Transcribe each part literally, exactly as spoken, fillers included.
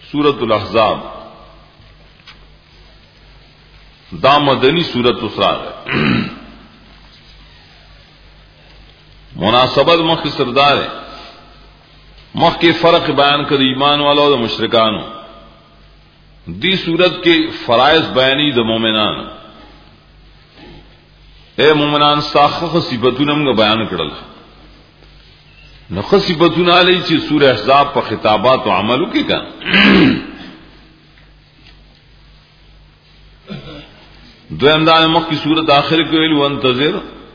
सूरत الاحزاب دا مدنی सूरत اسرار ہے. مناسبت مخ کی سردار ہے. مخ کے فرق بیان کر ایمان والوں اور مشرکانوں. دی صورت کے فرائض بیانی د مومنان. اے مومنان ساخخ صفاتونه موږ بیان کړل. نو صفاتونه علی چې سورہ احزاب په خطابات او عملو کې کا دویم دا مخ کی صورت آخر کې ویل وانتظر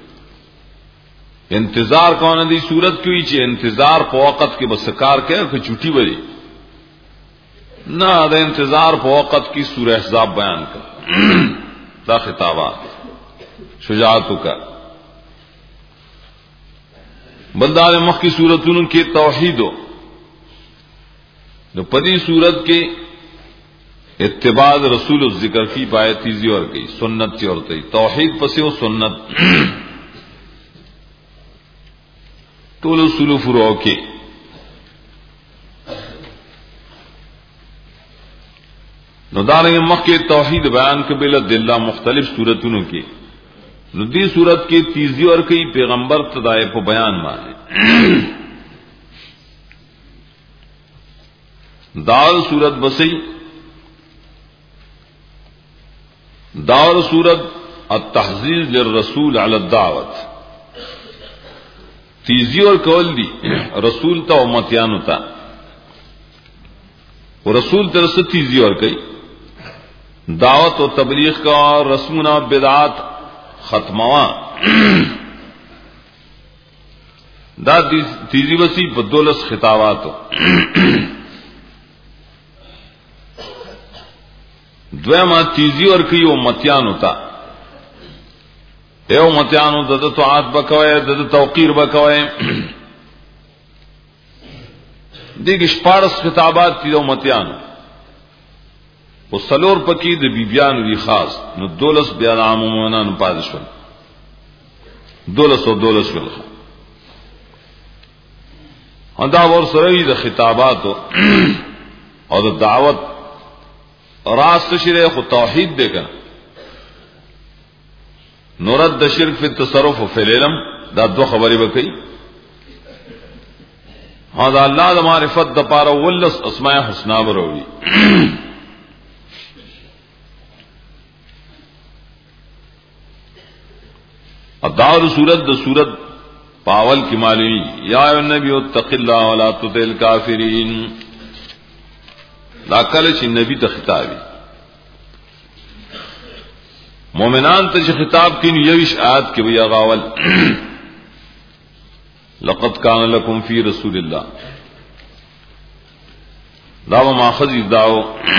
انتظار کون دی صورت کوي چې انتظار په وخت کې بس کار کوي او چټي وي نه دا انتظار په وخت کې سورہ احزاب بیان کړ دا خطابات شجاعتوں کا بلدار مخ کی صورتوں کے توحید ہو جو پدی صورت کے اتباع رسول الذکر کی پائے تیزی اور گئی سنت کی اور گئی توحید پسے و سنت طول اصول فروع کے ندار مخ کے توحید بیان کے بلا دلہ مختلف صورتوں کی ندی صورت کی تیزی اور کئی پیغمبر تدائے کو بیان مانے دار صورت بسی دار صورت التحذير للرسول على الدعوت تیزی اور قول دی رسول تا امتیانو تا و رسول ترس تیزی اور کئی دعوت و تبلیغ کا رسمنا بدعات ختموا دا تیزی وسی بدولس خطابات دویما تیزی اور کئی امتیان ہوتا اے امتیانو دد طاعت بکوئے دد توقیر بکوئے دیکھ شپارس خطابات تی امتیانو و سلور پکی د بیبیان وی خاص نو دولس بیان عام مومنان پادشون دولس و دولس ولخ اندا ور سره د خطابات او د دعوت راست شریع خو توحید دے کر نورد د شرک فی التصرف و فی العلم دا دو خبری بکئی ہاں دا اللہ دا معرفت دا پارا ولس اسماء حسنا بروی دار صورت د صورت پاول کی معلومی یا ایو نبی اتق اللہ ولا تطع الکافرین دا کله چې نبی ته خطابي مومنان ته چې خطاب کین یوش آیات کې وی غاول لقد کان لکم فی رسول اللہ دا ماخذ داو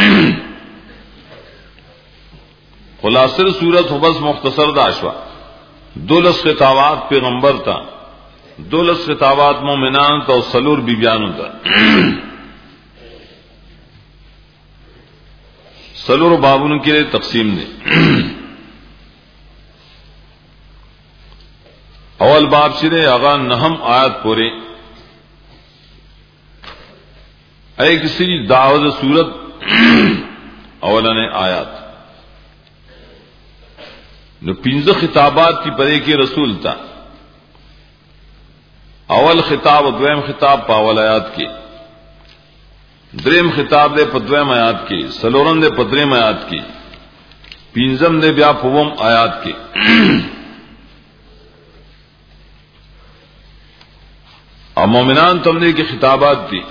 خلاصہ صورت ہو بس مختصر داشوا دولس خطابات پیغمبر تا دولس خطابات مومنان تا سلور بیبیانو تا سلور بابون کے لیے تقسیم دے اول باب شرے اغا نہم آیات پورے اے کسی دعوت صورت اولن آیات نو پنځه خطابات تی پدې کې رسول تا اول خطاب او دویم خطاب په اول آیات کې دریم خطاب دې په دویم آیات کې سلورم دې په دریم آیات کې پنځم دې بیا په وم آیات کې او مومنان تم دې کې خطابات دي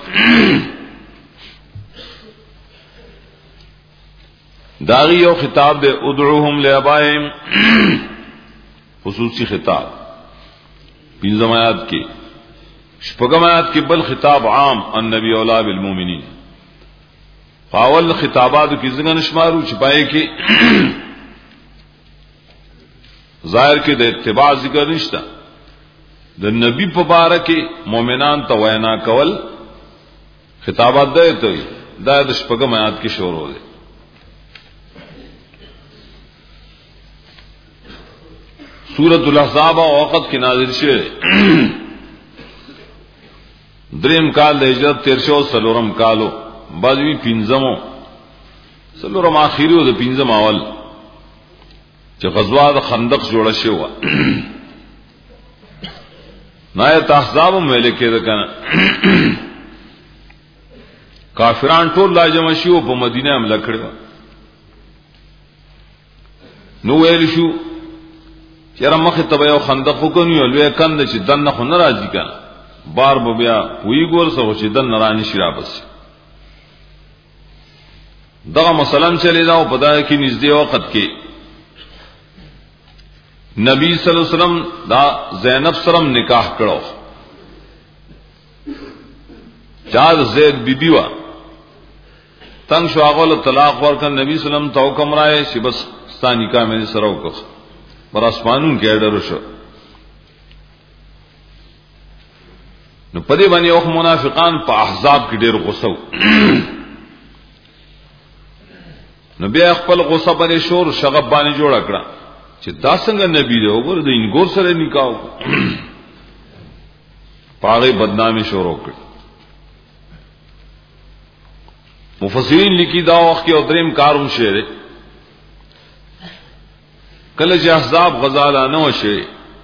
داغی یو خطاب دے ادعوهم لآبائهم خصوصی خطاب پنځم آیات کې شپږم آیات کې بل خطاب عام النبی اولا بالمؤمنین فاول خطابات کی څنګه نشمارو چھپائے کې ظاهر کې د اتباع ذکر نشتا د نبی په باره کې مؤمنان ته وینا کول خطابات ده ته دا د شپږم آیات کې شروع ده سورۃ الاحزاب وقت کی نازل شوه دریم کال د هجرت تیر شو سلورم کالو بعضوی پنځمو سلورم اخیری او د پنځم اول چې غزوه د خندق جوړه شوه نایت احزاب ملي کې کنه کافران ټول لا جمع شو په مدینه حمله کړو نو ویل شو چیرې مخه ته یو خندق وکړو یو لوی کند چې دنه خو ناراضي کنه بار به بیا وی ګور سو چې دنه رانی شرا بس دغه مثلا چلی دا او پدای کې نږدې وخت کې نبی صلی الله علیه وسلم دا زینب سره نکاح کړو چار زید بی بی وا تنگ شو هغه طلاق ورکړ نبی صلی الله علیه وسلم تو کوم راي چې بس ستانی کا مې سره وکړ پر اسمانون کې ډېر شو نو پدې باندې او منافقان په احزاب کې ډېر غوسه نو بیا خپل غوسه باندې شور شغب باندې جوړ کړه چې دا څنګه نبی دی وګوره د انګور سره نکاح پاغي بدنامي شروع کړ مفسرین لیکي دا وخت کې او دریم کاروم شعر کله چې احزاب غزالانه وشي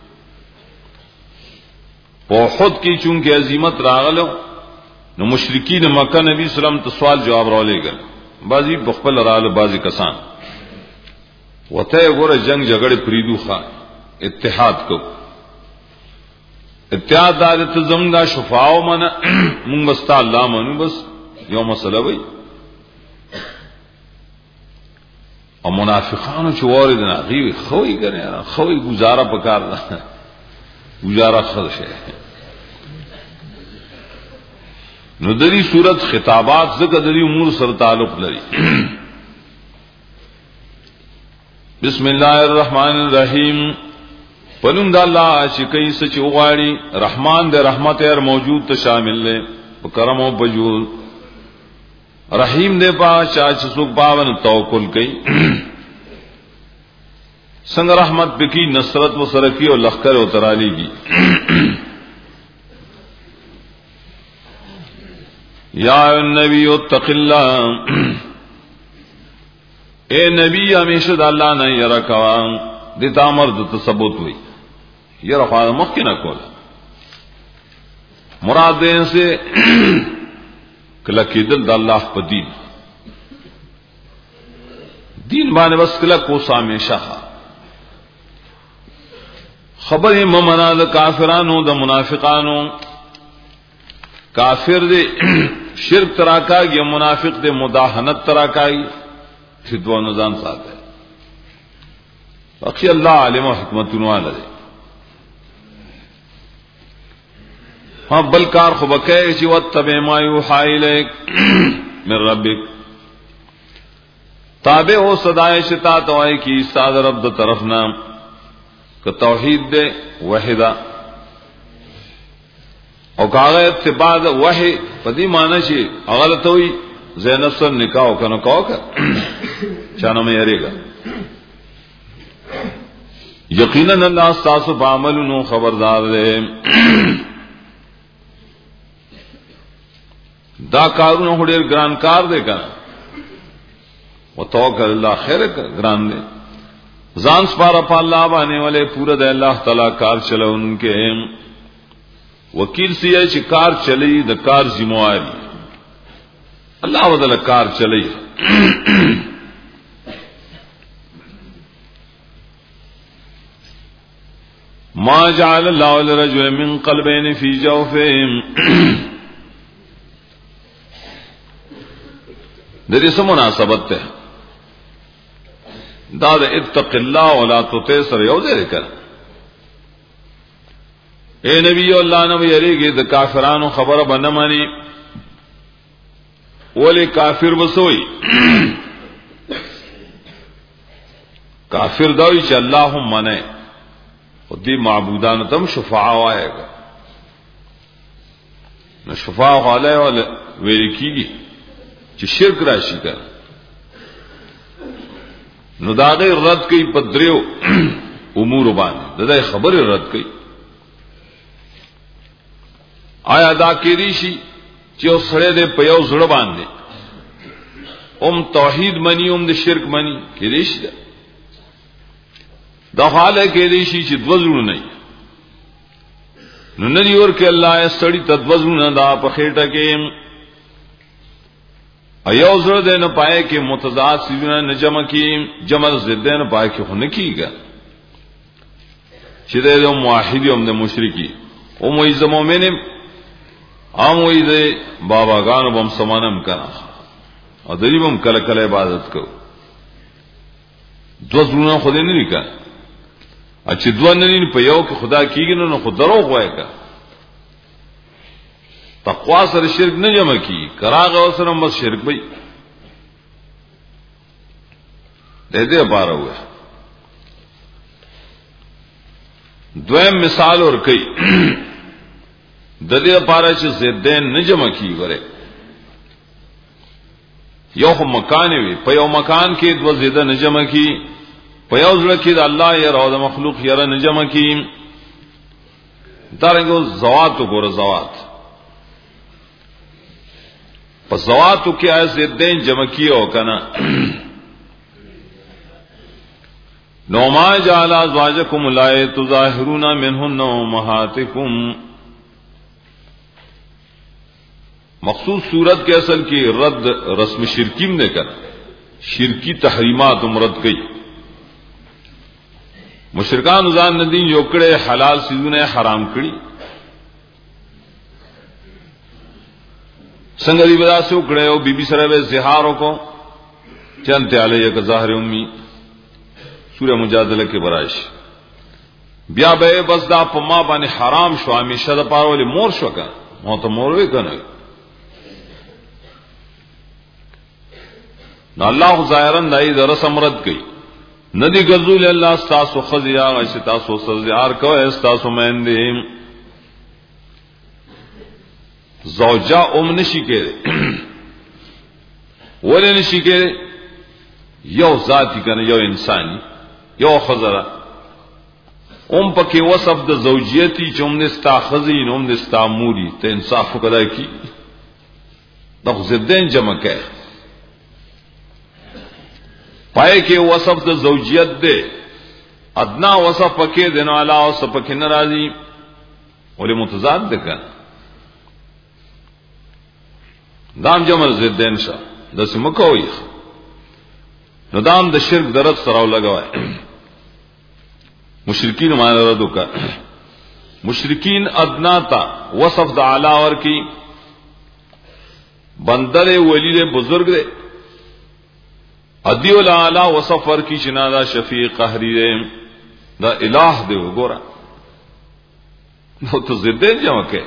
په خود کې چونکه عظمت راغلو نو مشرکین مکه نبی سلام ته سوال جواب راولېګل بازی بخپل رااله بازی کسان وته ګوره جنگ جګړه پریدو ښا اتحاد کو اتحاد د زمغا شفاعو من مونږ مستا الله منو بس یو مسله وي او منافقانو چې وارد نه غي خوې کنه خوې گزاره پکار نه گزاره خرشه نو دری صورت خطابات زکه دری امور سره تعلق لري بسم الله الرحمن الرحیم پنوم د الله چې کوي څه چې وغاړي رحمان د رحمت هر موجود ته شامل دی په کرم او بجود رحیم دې پا چا چې څوک باور توکل کوي څنګه رحمت بکی نصرت و سرکی او لخر او ترالی کی یا نبی اتق الله اے نبی ہمیشہ د الله نه یرا کوا د تامر د تثبوت وي یرا خو مخ کې نه کوله مراد دې سے کله کېدل د الله په دین دین باندې بس کله کو همیشه خبره ممنا د کافرانو د منافقانو کافر دې شرک تراکاږي منافق دې مداهنت تراکاږي چې دوه نظام ساته اخی الله علم او حکمتونه والے ها بل کار خو بکای چې وتبع ما یوحى الیک من ربک تابع او صدای شتا توای کی استاد رب د طرف نام که توحید دے وحدا او کاغه اتباع وحی پدی معنی شي غلط وي زینب سره نکاح وکنه کاوه چانه مې یریګا یقینا الله تاسو په عملونو خبردار دی دا کارونه هډیر ګران کار دی کنه وتوکل الله خیر ګران دی ځان سپاره په الله باندې ولې پورا د الله تعالی کار چلونکې وکیل سی چې کار چلی د کار ذمہواری الله ودل کار چلی ما جعل الله لرجل من قلبين في جوفه د دې سم مناسبت ده دا د اتق الله ولا تطع سره یو ځای کړ اے نبی الله نو یریږي د کافرانو خبره باندې مانی ولی کافر وسوي کافر دوی چې اللهم نه او دې معبودانو تم شفاعه وایګه نو شفاعه علی ول ویل کیږي چې شرک راشي کړه نو دا غي رد کوي په دریو امور باندې دا خبره رد کوي آیا دا کېږي شي چې اوسړه دې په یو زړه باندې ام توحید منی ام د شرک منی کې ریش ده دا حاله کې ریشي چې دوزړو نه نو ندی ور کې الله استړي تدوزړو نه دا په خېټه کې ایو زړه دې نه پائے کې متضاد سيزونه نه جمع کې جمع زده نه پائے کې هونه کیږي چې دې موحد هم د مشرکی او مې ز مؤمن ام وې دې باباګانو بم سمانم کړه او دریبم کله کله عبادت کو دو زونه خو دې نه لیکا چې دوه نه په یو کې خدا کیږي نو خو دروغ وایي کا تقوا سره شرک نه جمع کی کراغه سره بس شرک وي دې دې بار وې دویم مثال ور کوي د دې لپاره چې زیدین نه جمع کی غره یو مکان وي په یو مکان کې دو زیده نه جمع کی په یو ځل کې د الله یا او د مخلوق یې نه جمع کی دارنګو زوات وګوره زوات په زواتو کې از زیدین جمع کیو کنه نو ما جعل ازواجکم لا تظاهرون منهن امهاتکم مخصوص صورت کے اصل کی رد رسم شرکیم نے کر شرکی تحریمات مرد کی مشرکان ځان ندین یو کړه حلال سيزونه حرام کړي څنګه دی ودا سو کړه او بیبي سره به زهار وکړو چنته علیه که ظاهر امي سوره مجادله کې برائش بیا به بس دا په ما باندې حرام شو همیشه د پاره ولې مور شو کا مو ته مور وې کنه نو الله ظاهرا دای در سمرد کوي ندی غزول الله تاسو خزیا غش تاسو سزیار کوي تاسو مېندې زوجا ام نشی کېږي ولې نشی کېږي یو ذاتی کنه یو انساني یو خزره ام پکې وصف د زوجیتی چې ام نستا خزین ام نستا موري ته انصاف وکړای کی د زدن جمع کوي پای کې وصف د زوجیت ده ادنا وصف پکې دنه علا او سپکې ناراضي ولې متضاد ده کنه دام جمع زدن شه د سمکوي نو دام د شرک درت سره لګوي مشرکین معنی ردو کا مشرکین ادنا تا وصف د اعلی ور کی بندر ولی له بزرگ دے ادی الاعلی وصف ور کی جنادا شفیع قهری دے دا الہ دے وګورا نو تو زدن جمع کې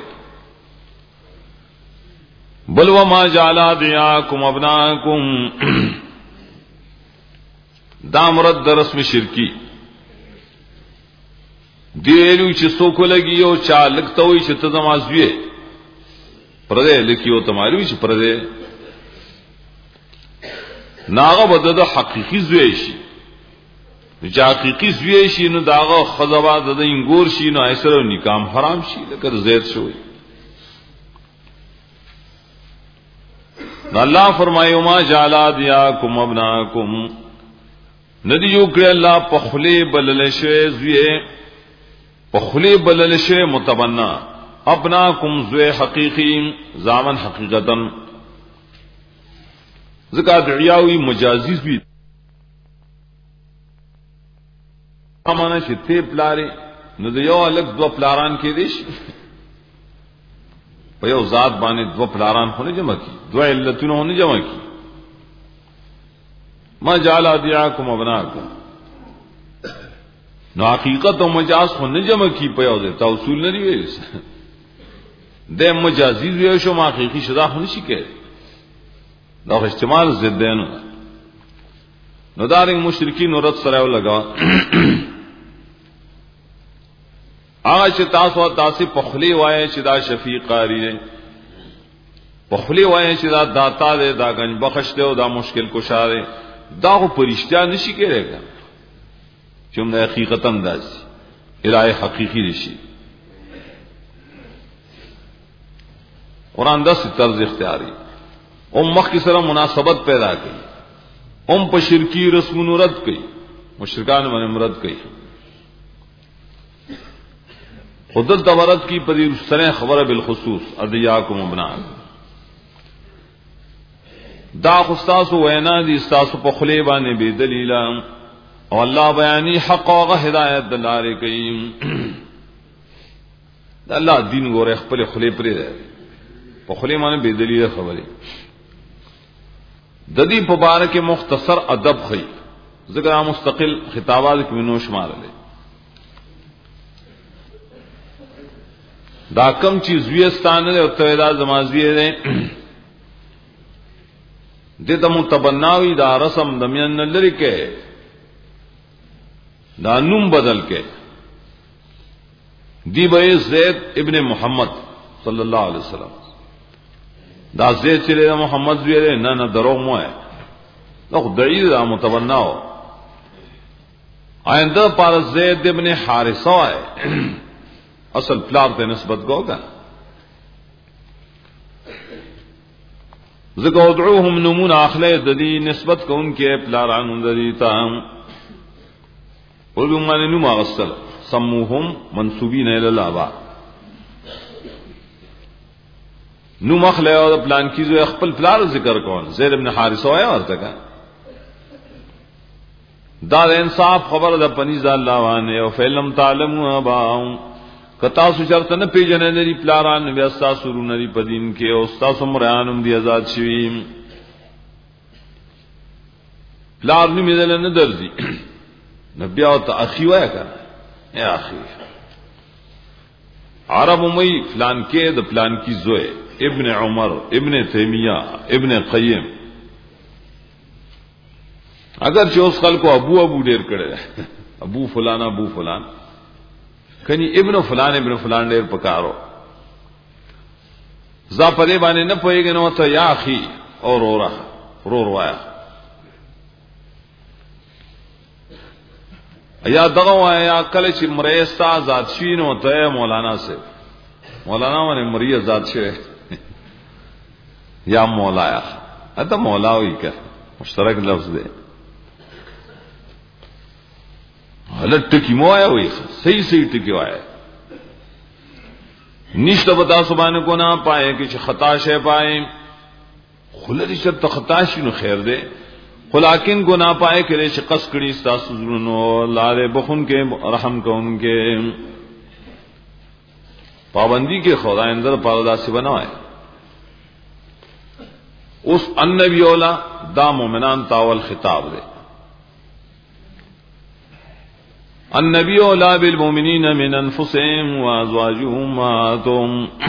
بل وما جعل ادعاکم ابناکم دا مرد در رسم شرکی دیلو چې څوک لګي او چا لګته وي چې ته زمازوي پردې لکیو تمالوي چې پردې ناغه بده د حقيقي زوی شي چې حقيقي زوی شي نو داغه خزبا د انګور شي نو ایسره نکام حرام شي لکه زید شوی الله فرمایو ما جعل ادیاکم ابناکم ندی یو کړه الله په خلی بلل شوی زوی په خلی بلل شوی متبنا ابناکم زوی حقیقی زامن حقیقتا ذکر دعیاوی مجازی بھی امانه چې ته پلاری نو د یو الګ دو پلاران کې دیش په یو ذات باندې دو پلاران خو نه جمع کی دو علتونه نه جمع کی ما جعل ادعاکم ابناکم نو حقیقت او مجاز خو نه جمع کی په یو ځای توصول نه دی ویل د مجازي ویل شو ما حقیقي شدا خو نشي کېږي دا استعمال زدانو نو دارنګ مشرکین اورت سره لگا هغه چې تاسو تاسو په خلی وایي چې دا شفیع قاری دی په خلی وایي چې دا داتا دی دا غنج بخش دی او دا مشکل کشا دی دا خو پرشتیا نشي کېږي چې موږ حقیقت انداز الای حقیقی نشي قرآن داس طرز اختیاري ام مخ کی سره مناسبت پیدا کړي، ام په شرکی رسمونو رد کړي، مشرکان باندې مراد کړي. خودت دورت کی پدی سره خبره بالخصوص ادیاکم ابنا دا خستاسو وینا دي استاسو په خلی باندې بی دلیل او الله بیانی حق او هدایت دلاره کوي. الله دین ګوره خپل خلی پرې ده په خلی باندې بی دلیل خبره. د دې په باره کې مختصر ادب خي ذکر مستقل خطابات کې نو شمار لري. دا کم چیز ویستانه او تویدا زمازیه ده دته متبناوی دا رسم دمین لری کې دا نوم بدل کې دی به زید ابن محمد صلی الله علیه وسلم دا زید چې محمد ویره نه نه دروغ مو ہے نو خدای دا متبناو آئنده پر زید ابن حارثه ہے اصل پلار ته نسبت گوگا ذکر ادعوهم نمون اخلی ددی نسبت کو ان کے پلاران ددی تام اردو معنی نم اغسل سموهم منصوبین الی الاباء نم اخلی اور پلان کی جو خپل پلار ذکر کون زید ابن حارثه ہے اور تک دا انصاف خبر د پنیز الله وانه او فلم تعلموا اباهم کتا سو شرط نه پیژنې لري پلاران بیا تاسو رونري پدین کې او تاسو مرانم دی آزاد شوي پلار نه مدل نه درځي نبي او ته اخي وای کا یا اخي عرب مې فلان کې د پلان کی زوی ابن عمر ابن تیمیہ ابن قیم اگر چې اوس خلکو ابو ابو ډیر کړي ابو فلان ابو فلان کني ابن فلان ابن فلان ډیر پکارو ز پدې باندې نه پويږي نو ته یا اخي اور اورا رور وایا یا دغه وایا کله چې مریستا آزاد شي نو ته مولانا سے مولانا باندې مری آزاد شي یا مولایا اته مولا وی کا مشترک لفظ دی غلط ټکی مو آیا وای صحیح صحیح ټکی وای نشته بتا سبحانه کو نہ پائے کہ خطا شے پائے خلری شت خطا شي نو خیر دے خلاکن کو نہ پائے کہ ریش قص کړي تاسو زرونو لار بخون کے رحم کون کے پابندی کے خدا اندر پردا سے بنائے اس النبی اولا دا مومنان تاول خطاب دے النبی اولا بالمؤمنین من انفسهم وازواجهم امهاتهم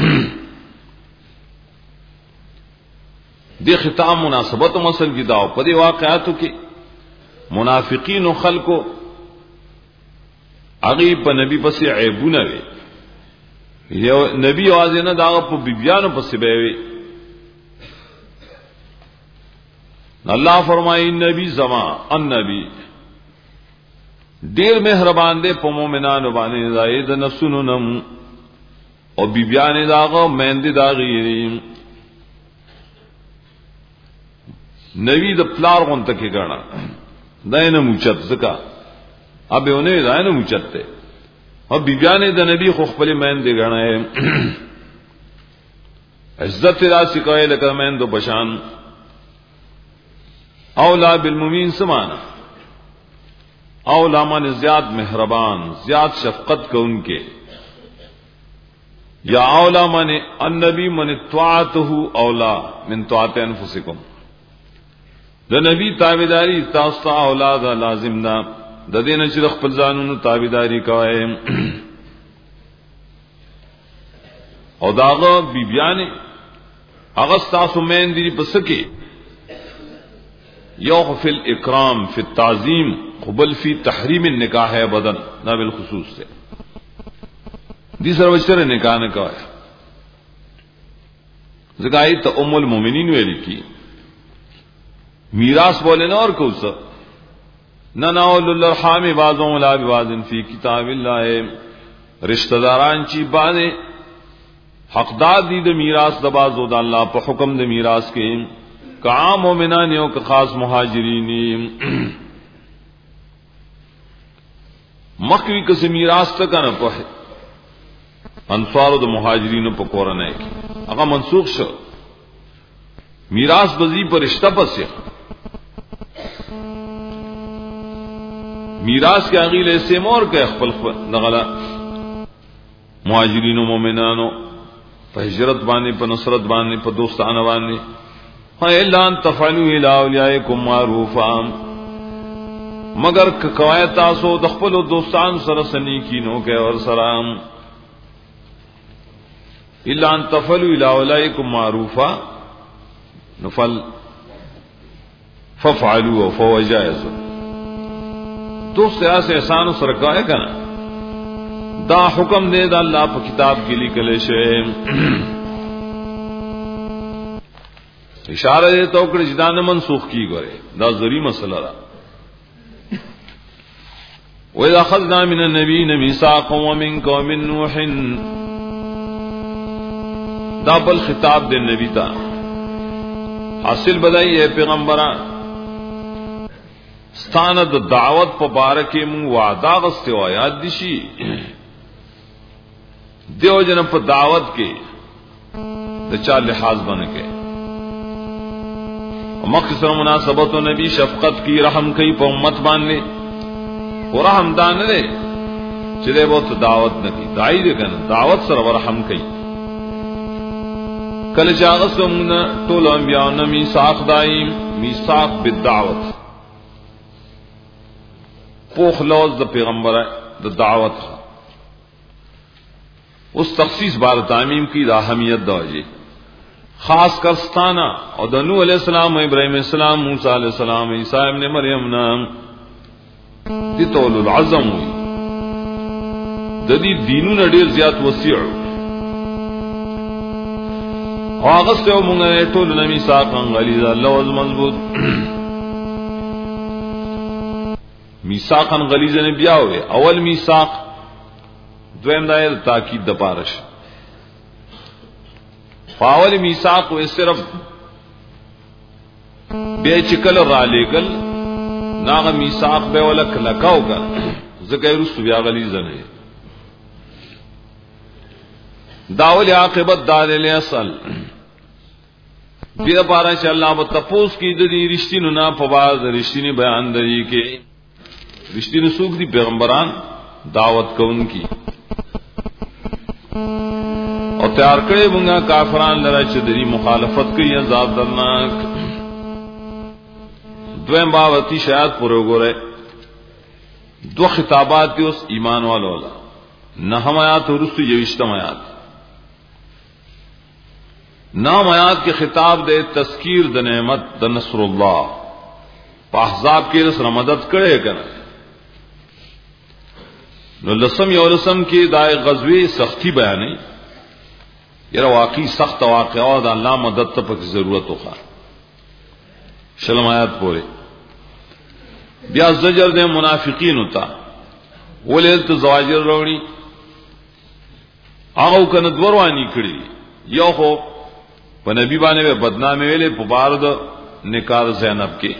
دی خطاب مناسبت مسل کی داو پدی واقعاتو کی منافقین و خلقو اغیب پا نبی پسی عیبونه وی نبی آزینا داغا پا بیبیانو پسی بیوی اللہ فرمائی نبی زمان النبی دیر مہربان دے پا مومنانو بانے دائی دا نفسونو نم او بیبیان داغا میند داغی نبی دا پلار غن تکی کرنا دائنا موچت زکا اب انہیں دائنا موچت تے اور بیبیان دا نبی خوخبلی میند کرنا ہے عزت راسی کوئے لکر میند و پشان اولا بالمؤمنین سمانا اولا من زیاد مہربان زیاد شفقت کا ان کے یا اولا من النبی من طاعته اولا من طاعت انفسکم دا نبی تابعداری تاستا اولاد لازم دا د دین چې خپل ځانونو تابعداری کوي او داغه بیبیانه هغه تاسو مین دي پسکه یو فی الاکرام فی التعظیم قبل فی تحریم النکاح ہے بدن نہ بالخصوص سے دی سروچر نکاح نے کہا زکائی تو ام المومنین ویلی کی میراث بولے نا اور کوسا نہ ناول الارحام بعضهم لا ببعض فی کتاب اللہ رشتہ داران چی باندې حقدار دي د میراث د بعضو د الله په حکم د میراث کې کا مومنان یو کا خاص مہاجرین مخوی کسی میراث تک نہ پہ انصار د مہاجرین په قرآن کې هغه منسوخ شو میراث بزی پر رشتہ پس میراث کے اغیل سے مور کے خپل نغلا مہاجرین و مومنانو په ہجرت باندې په نصرت باندې په دوستانه باندې الا ان تفعلوا الى اولیاءکم معروفا مگر کوای تاسو د خپل دوستان سره سنی کینو کې اور سلام الا ان تفعلوا الى اولیاءکم معروفا نفل ففعلوا فهو جائز دوست ایسے احسان سره کوي کنه دا حکم دے دا اللہ پا کتاب کے لیے کلے شئے اشارہ دے تو کڑی جدا نے منسوخ کی گئے دا ذری مسئلہ را وَإِذَا أَخَذْنَا مِنَ النَّبِيِّينَ مِيثَاقًا وَمِنكَ وَمِن نُوحٍ دا بل خطاب دے نبی تا حاصل بدائی ہے پیغمبران ستاند دعوت پا بارکی من وعدا غستے و آیات دیشی دیو جن پر دعوت کے چار لحاظ بن کے مختصر مناسبت و نبی شفقت کی رحم کی پا امت باندھنے اور رحم دان دے چلے بہت دعوت نکی دائی دے کنا دعوت سر و رحم کی کل چاغس من طول انبیاء نمی ساخ دائیم میثاق بالدعوت پوخ لوز دا پیغمبر دا دعوت اس تخصیص بار تعمیم کی دا اہمیت دا جی خاص کر ستانا اور دا نوح علیہ السلام ابراہیم علیہ السلام موسیٰ علیہ السلام عیسیٰ ابن مریم نام دی طول العظم ہوئی دا دی دینون دیر زیاد وسیع آغست یو منگا طول نمی ساقا غلیظا لوز مضبوط میثاقا غلیظا نے بیا ہوئے اول میثاق دویم دائر تاکید دا پارش فاول میثاق وہ صرف بے چکل را لےگل ناغ میثاق بے ولک لکاو کا ذکر رسو بیا غلیظا نے داول عاقبت دال لے اصل بیا پارا چا اللہ بتپوس کی دی رشتی ننا پباز رشتی نے بیان دری کے رشتی نے سوک دی پیغمبران دعوت کو ان کی اور تیار کرے بنگا کافران لڑا چدری مخالفت کی عذاب درناک دویم باوتی شاید پورے گورے دو خطابات اس ایمان والا نہم آیات اور رسو یوشتم آیات نام آیات کے خطاب دے تذکیر د نعمت د نصر اللہ احزاب کے رسر مدد کرے کر لسم یا لسم کی دائے غزوی سختی بیانی یہ واقعی سخت واقعات اللہ مدد تک ضرورت ہوگا شلم آیات پورے بیا زجر دے منافقین ہوتا وہ لیلت زواجر روڑی آغاو کند وروانی کڑی یو خو پا نبی بانے بے بدنامی ویلے پا بارد نکار زینب کے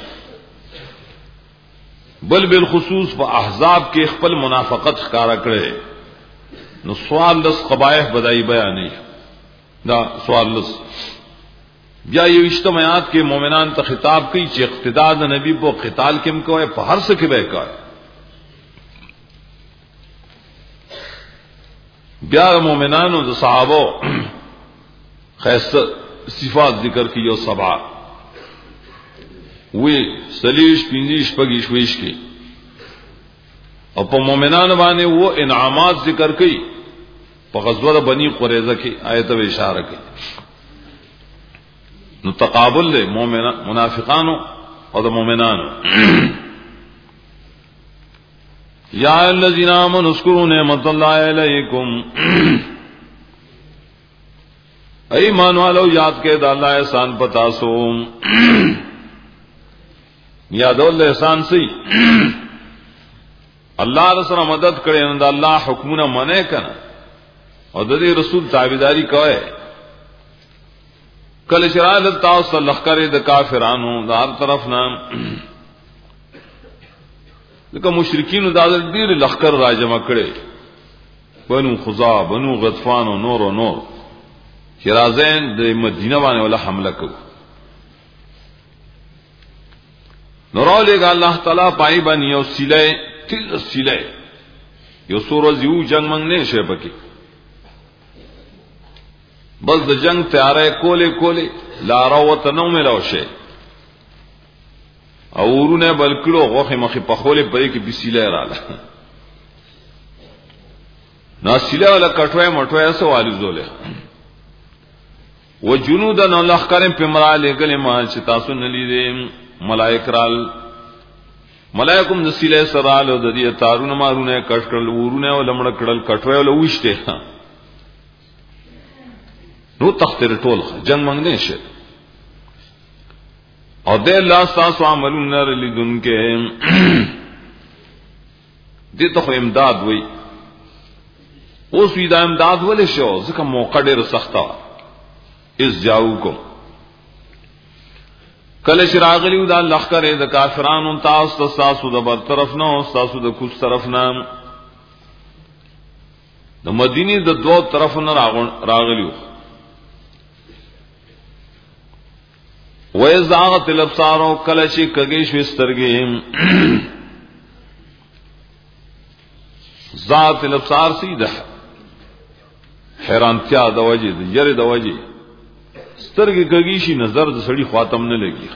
بل بالخصوص پا احزاب کے اخپل منافقت خکارا کرے نو سوال لس قبائح بدائی بیانی دا سوال لس بیا یہ اجتماعات کے مومنان تا خطاب کی چی اقتداد نبی پا قتال کم کوئے پا ہر سکے بے کوئے بیا مومنانو دا صحابو خیست صفات ذکر کی یو سبع وی سلیش پینزیش پگیش ویش کی اور پا مومنان بانے وہ انعامات ذکر کی پا غزوہ بنی قریظہ کی آیت و اشارہ کی نو تقابل لے منافقانو اور دا مومنانو یا الذین آمنوا اذکروا نعمت اللہ علیکم ایمان والو یاد کے دا اللہ احسان پتا سو یاد اللہ احسان سی اللہ رسول مدد کرے دا اللہ حکمنا منے کنا اور دا رسول تابعداری کوئے کله شرال تاسو لخرې د کافرانو د هر طرف نه دغه مشرکین د ډېر لخر راجمع کړي بنو خزاع بنو غطفان او نور او نور چې راځین د مدینه باندې ولا حمله کوي نورالګ الله تعالی پای باندې یو سیله تل سیله یو سورز یو جنگ منګ نه شي پکې بس د جنگ تیارې کولې کولې لاروت نو ملو شي او ورونه بلکړو غوخه مخې په خولې پرې کې بسیله رااله ناسیله ولا کټوي مټوي سوالو زوله وجنودن الله کریم په مراله کلمه چې تاسو نه لیدې ملائک رال ملائکم نسیله سرال او د دې تارونه مارونه کټ کړل ورونه ولمړ کړل کټوي ول وښته نو تختر ټول جنگ منګ نه شي او د الله تاسو عملونه لیدون کې دې ته امداد وای اوس وی دا امداد ولې شو ځکه موقع ډېر سخته اس جاؤکم کله شراغلیو دا لخر د کافرانو تاسو تاسو د بر طرف نه او تاسو د کوس طرف نه د مدینه د دوه طرف نه راغلیو وَيَزَاغَتِ الْأَبْصَارُ کله چې کږي شوي سترګې ذات الابصار سیده حیرانتیا د وجه د یری د وجه سترګې کږي شي نظر د سړي خاتم نه لګي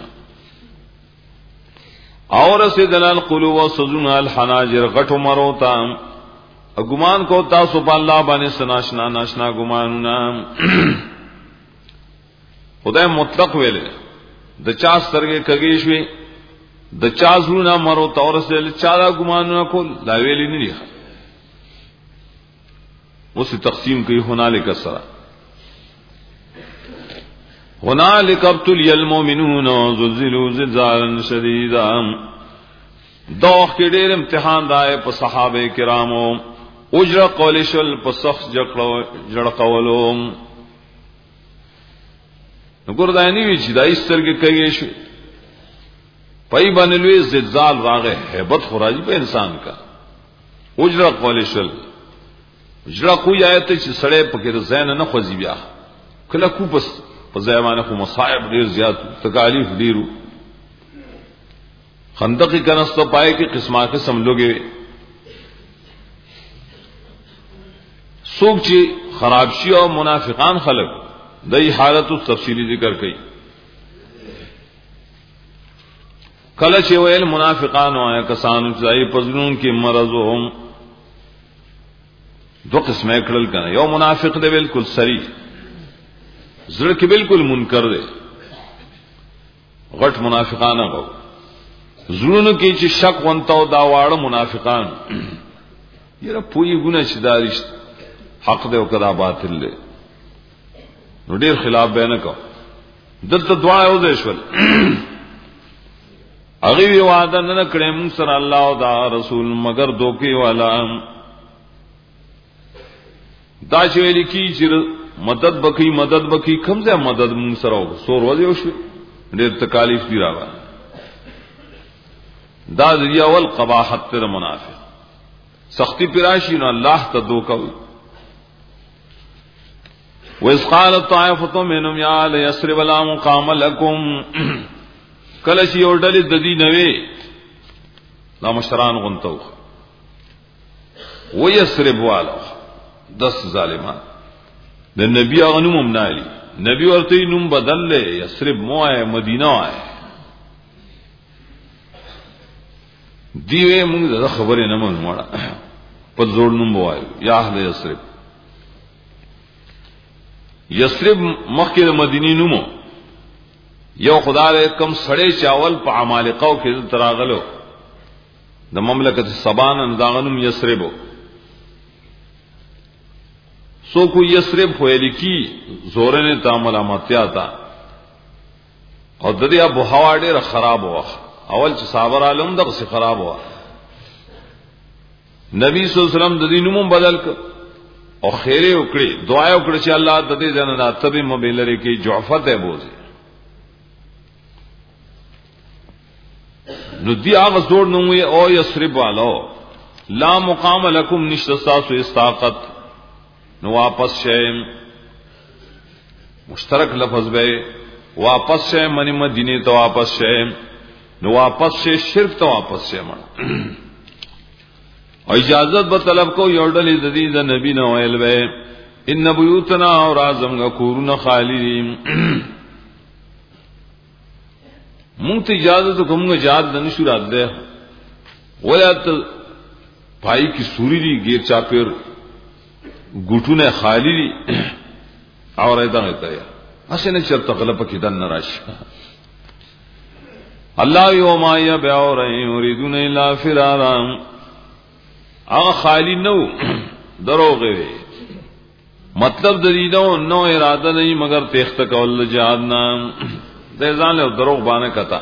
اور سیدل القلوب وسجن الحناجر غټو مروتا ګمان کو تاسو په الله باندې سناشنا ناشنا ګمانونه خدای مطلق ویل د چا سترګې کږي شوي د چا زړه مرو تور سره چا ګمانونه کول دا ویلې نه دي اوس تقسیم کوي هنالک سرا هنالک ابتلی المؤمنون زلزلوا زلزالا شدیدا دوخ کې ډېر امتحان دای په صحابه کرامو اجر قول شل په سخت جړ قولو وګوردانی وی چې دای سترګې کوي شي پای باندې لوی زلزال راغې hebat خراجي په انسان کا اجر قول شل اجر کوی آیت چې سړې پکې زین نه خوځي بیا کله کو پس په ځایمانه خو مصائب ډیر زیات تکالیف ډیرو خندق کنستو پای کې قسمه قسم لوګي سوق چې خراب شي او منافقان خلق دای حالت تفصیلی ذکر کړي کله چې ویل منافقان او کسانو چې پزنون کې مرزهم دو قسمه کړل کنه یو منافق دی بالکل سری زړه کې بالکل منکر دی غټ منافقان هغه زړونو کې چې شک ونتاو دا واړه منافقان یره پوی ګونه چې دارشت حق دی او کدا باطل دی نو ډیر خلاف به نه کو دلته دعا یو دی شول هغه وی وعده نه کړې موږ سره الله او دا رسول مگر دوکي والا دا چې لیکي چې مدد بکی مدد بکی کمزه مدد مون سره سور وځو شو ډېر تکالیف دی راغله دا دی اول قباحت تر منافق سختی پراشی نو الله ته دوکو وَإِذْ قَالَتْ طَائِفَةٌ مِّنْهُمْ يَا أَهْلَ يَثْرِبَ لَا مُقَامَ لَكُمْ کله چې یو ډلې د دې نوې لا مشران غنتو و یثرب والو دس ظالمان د نبی هغه نوم منالي نبی ورته نوم بدل لې یثرب موه مدینه وای دیوې موږ د خبرې نه مونږ مړه په زوړ نوم وای یا اهل یثرب یثرب مکه د مدینه نومو یو خدای کم سړې چاول په عمالقو کې تراغلو د مملکت سبان انداغنم یثربو سو کو یثرب ہوئلی کی زورن تعامل امتیا تا او د دې ابو هوا ډېر خراب و اول چې صابر عالم دغه څه خراب و نبی صلی الله علیه وسلم د دې نوم بدل ک او خیره وکړي دعا وکړي چې الله د دې جنت تبي مبلری کې جعفت ہے بوزي نو دی هغه زور نو وي او یسرب والو لا مقام لكم نشتساس استاقت نو واپس شئ مشترک لفظ به واپس شئ منی مدینه ته واپس شئ نو واپس شئ شرک ته واپس شئ من او اجازت به طلب کو یو ډلې د دې د نبی نو ویل به ان بیوتنا اور اعظم غکورن خالدین مونږ ته اجازه کوم جهاد د نشو راځه ولات پای کی سوري دی غیر چاپیر ګټونه خالی دي اور ایدان ته اسنه چرته غلط کې دن ناراش الله یوم یبع اور یریدون الا فرارا هغه خالی نو دروغ وی مطلب د دې نو نو اراده نه مگر تخت کول جهاد نام د ځان له دروغ باندې کتا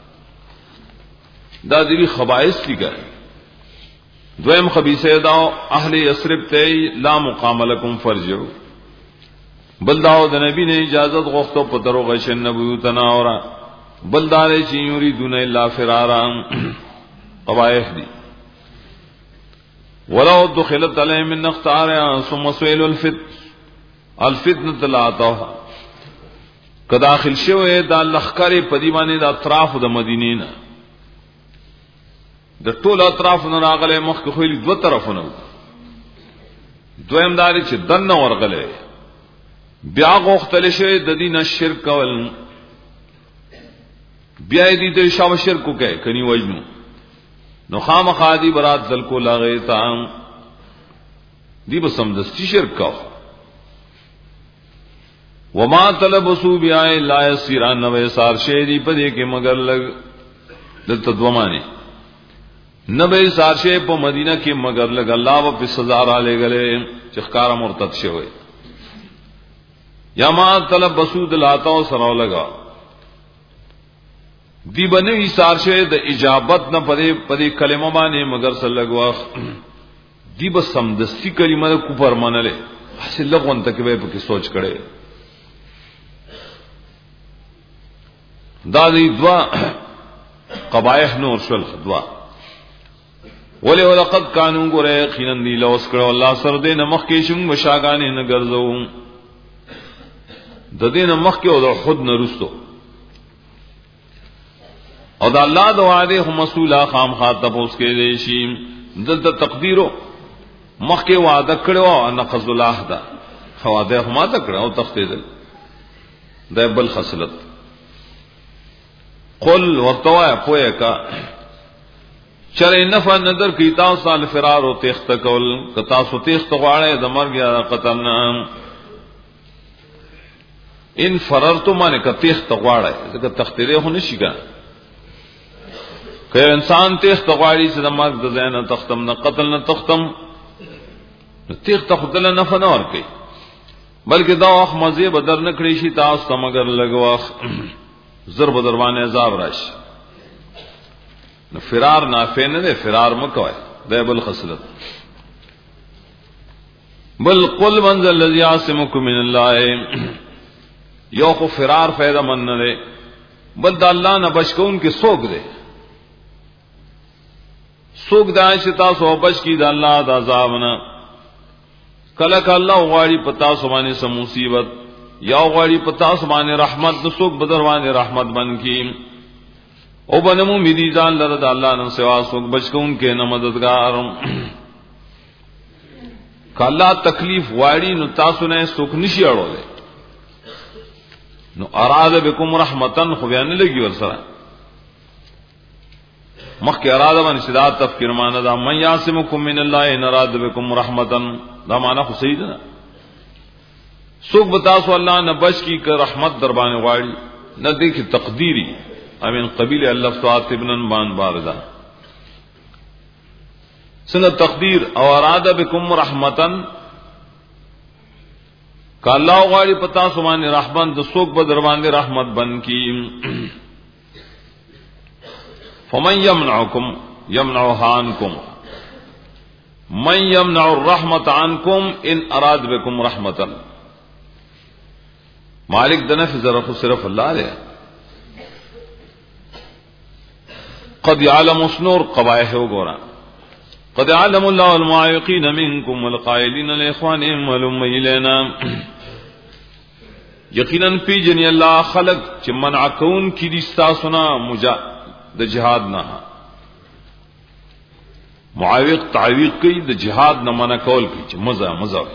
دا دې خبائث لګا دویم خبيثه دا اهل یثرب ته لا مقام لكم فرجو بل داو د نبی نه اجازت غوښتو په دروغ شن نبوتنا اورا بل دار چې یریدون الا فرارا قبائح دي ولو دخلت عليهم من اختار ثم سئل الفت الفتنه لا توها کداخل شوه دا لخر په دی باندې د اطراف د مدینې نه د ټول اطراف نه راغله مخ کې خو دو طرفونه دویم داري چې دنه ورغله بیا غوښتل شي د دینه شرک کول بیا دې د شاو شرک کوي کني وجنو نو خامخادي برات ذل کو لاغه تام دی به سمدستی شرک کا وما طلبسو بیا لا يسيران نو سار شي دی په دې کې مگر لګ د تدومانه نبی سارشه په مدینه کې مگر لګ الله په سزا را لګلې چې ښکارا مرتد شوی یا ما طلب بسود لاتا سره لگا دی بنوی سارشه د اجابت نه پدې پدې کلمه باندې مگر سلګوا دی بس سمدستی کلمه کو پر منله حاصل لغون تک به په سوچ کړي دا دی دوا قبایح نور شل دوا ولی ولقد کانوا غره خینن دی لوس کړه الله سر دې نمخ کې شم مشاګانې نه ګرځو د دې نمخ کې او د خود نه رسو او د الله د وعده هم مسولا خام خاطب اوس کې دی شي دلته تقدیرو مخ کې وعده کړو ان قذ الله دا فواده هم تا کړو تختیدل د بل خصلت قل وتوا پوهه کا چرې نفع نظر کی تاسو سال فرار او تخت کول کتا سو تخت غواړې د مرګ یا قتل نه ان فررتم ان کتخت غواړې ځکه تختیره هو نشي ګا که انسان تخت غواړي چې د مرګ د زینه تختم نه قتل نه تختم تخت خدل نه فنور کوي بلکې دا وخت مزه بدر نه کړی شي تاسو ته مگر لګواخ ضرب دروانه عذاب راشي نو فرار نافع نه ده فرار مکوای ده بل خصلت بل قل من ذا الذي يعصمكم من الله یو خو فرار فائدہ من نه ده بل د الله نه بچون کې سوګ ده سوګ د چې تاسو بچ کی د الله د عذاب نه کله کله الله غواړي پتا سو باندې سم مصیبت یا غواړي پتا سو باندې رحمت د سوګ بدروانه رحمت بن کی او بنمو میدی ځان لره د الله نن سوا سوګ بچون کې نه مددگار کله تکلیف واړی نو تاسو نه سوګ نشي اړولې نو اراده بكم رحمتن خو بیان لګي ورسره مخکې اراده باندې شداد تفکر معنی دا من یاسمکم من الله ان اراده بكم رحمتن دا معنی خو صحیح ده سوګ بتاسو الله نه بچ کی که رحمت در باندې واړی نه دې کی تقدیری امین قبیل الله تعالی ابن بان باردا سنه تقدیر او اراده بكم رحمتن کالله غواړي پتا سمانه رحمان د سوق به در باندې رحمت بن کی فمن يمنعكم يمنعها عنكم من يمنع الرحمت عنكم ان اراد بكم رحمتا. مالک د نفع ضرر صرف الله دی. قد يعلم اسنور قبائح وګورا قد علم الله المعوقين منكم والقائلين لاخوانهم ولم الينا. یقینا پی جن الله خلق چې منع کون کی دي تاسو نه مجا د جهاد نه. معوق تعویق کوي د جهاد نه منع کول کوي چې مزه مزه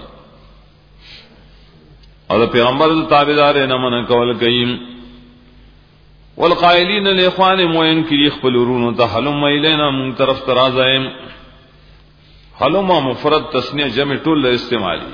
او د پیغمبر د تابعدار نه منع کول کوي. والقائلين لاخوانهم وينكر خپل ورونو ته حلم الينا من طرف ترازایم. حلم مفرد تسنیه جمع ټول استعمالي.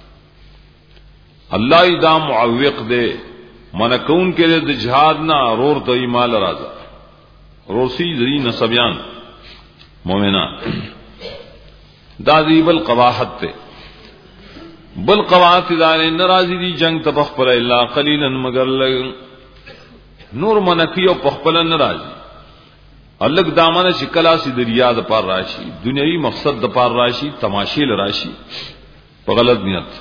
الله دا معوق دے منکون کے د جهاد نہ رور تو مال راضا روسی ذی نسبیان مومنان دا دی بل قواحت تے بل قواحت دار ناراضی دی جنگ تبخ پر الا قلیلا مگر لگ نور منکیو پخپل ناراضی الگ دامن شکلا سی دریا د پار راشی دنیوی مقصد د پار راشی تماشیل راشی غلط نیت.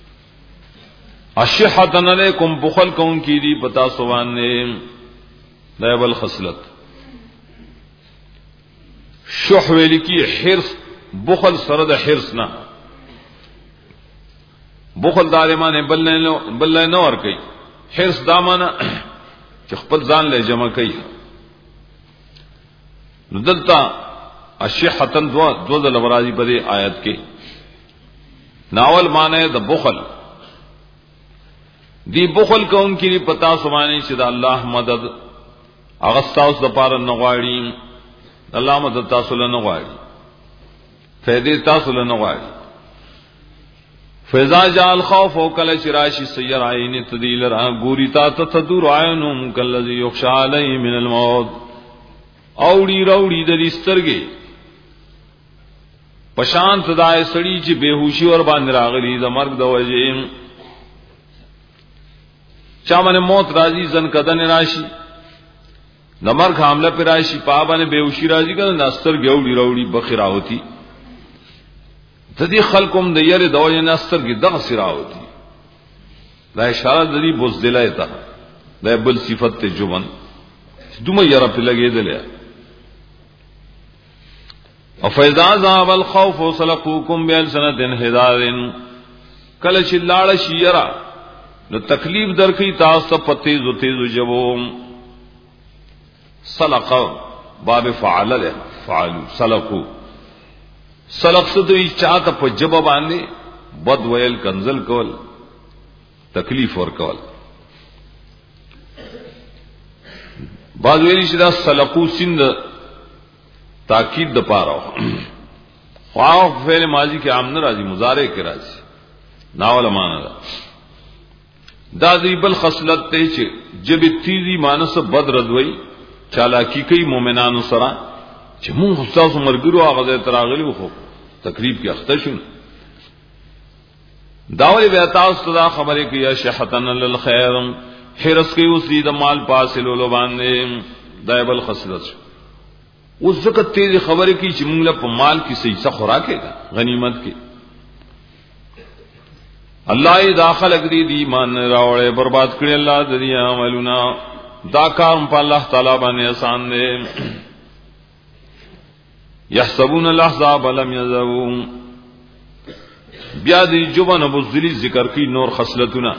اشحتن علیکم بخل کون کی دی پتا سوان نے لیبل خصلت شح ویلی کی حرص بخل سرد حرص نہ بخل دارمان بل نہ اور کئی حرص دامانا خپل ځان له جمع کئی ندلتا اشحتن دو دو دل ورازی بدے آیت کے ناول معنی د بخل دی بخل کو ان کی پتا سمانی چې الله مدد اغستاوس د پاره نغواړي الله مدد تاسو له نغواړي فائدې تاسو له نغواړي. فإذا جاء الخوف وكل شراشي سير عين تديل را غوري تا تدور عينهم كالذي يخشى عليه من الموت. اوڑی روڑی د دسترګي پشان تدای سړی چې بهوشي اور باندې راغلی د مرګ د وجه چا باندې موت راضی زن کدن راشي د مرګ حمله پر راشي پا باندې بهوشي راضی کړه نستر ګوړي روړي بخرا ہوتی تدی خلقم د یره د وجه نستر کې دغه سرا ہوتی. دا اشاره د دې بوزدلای ته دا بل صفت ته جوبن دومره یره په لګیدل. او فیضا ذاب الخوف وسلقوکم بالسنه هدار کله چې لاړ شیرا نو تکلیف درکې تاسو پتی زو تیزو جبو سلق باب فعل له فعلوا سلقوا سلق ستوي چاته په جبه باندې بد ویل کنزل کول تکلیف ور کول. بعض ویلی چې دا سلقو سند تاکید د پاره خواو فعل ماضی کې عام نه راځي مضارع کې راځي ناول معنا دا دا دی بل خصلت ته چې جب تیزی مانس بد ردوي چالاکی کوي مؤمنانو سره چې مونږ تاسو مرګرو هغه تراغلی وخو تقریب کې اخته شو داوی بیا تاسو دا خبره کوي یا شحتن للخير حرس کوي اوس دې د مال پاسلو باندې دا بل خصلت شو. اوس زکات تیزی خبره کوي چې مونږ له په مال کې صحیح څه خوراکه غنیمت کې الله داخل اگری دی ایمان راوړې برباد کړی الله د دې عملونه دا کار په الله تعالی باندې آسان دی. يحسبون الاحزاب لم يذبوا بیا دې جوبن ابو ذلی ذکر کی نور خصلتونه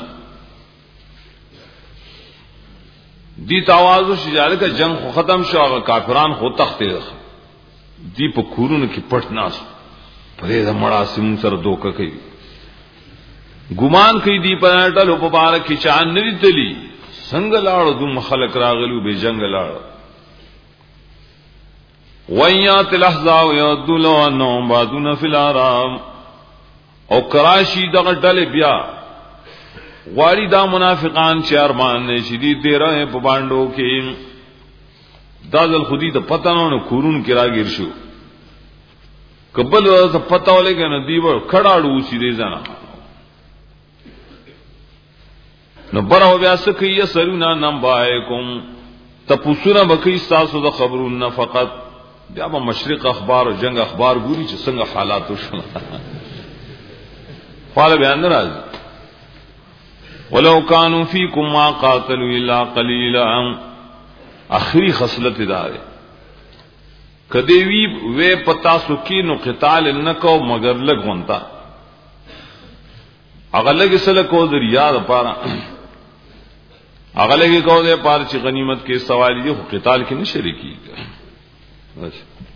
دی تواضع شجاعت کا جنگ خو ختم شو هغه کافران خو تخت دی په کورونو کې پټ ناس پرې د مړه سیم سره دوکه کوي ګمان کوي دی په ټلو په بار کې چان نه دي څنګه لاړو دوم خلق راغلو به جنگ لاړو وَيَاتِ الْأَحْزَابُ يَدُّلُونَ أَنَّهُمْ بَعْضُونَ فِي الْأَعْرَابِ او کراشی دغه ډلې بیا غواړي دا منافقان چې ارمان نه شدید دی راه په باندې کې دازل خودی د پتانونو کورون کې راګیر شو کبل ورته پتا ولګ نه دیو کډاړو سیده ځنه نو برو بیا سکیه سرونا نم بایکم تپوسونه بکی تاسو د خبرون فقط بیا به مشرق اخبار او جنگ اخبار ګوري چې څنګه حالات وشو خپل بیان نه راځي ولو كانوا فيكم ما قاتلوا الا قليلا اخری خصلت دار کدی وی وې پتا سو کې نو قتال نکو مگر لګونتا هغه لګي سره کو د ریا لپاره هغه لګي کو د پاره چې غنیمت کې سوال یو قتال کې نه شریکي بس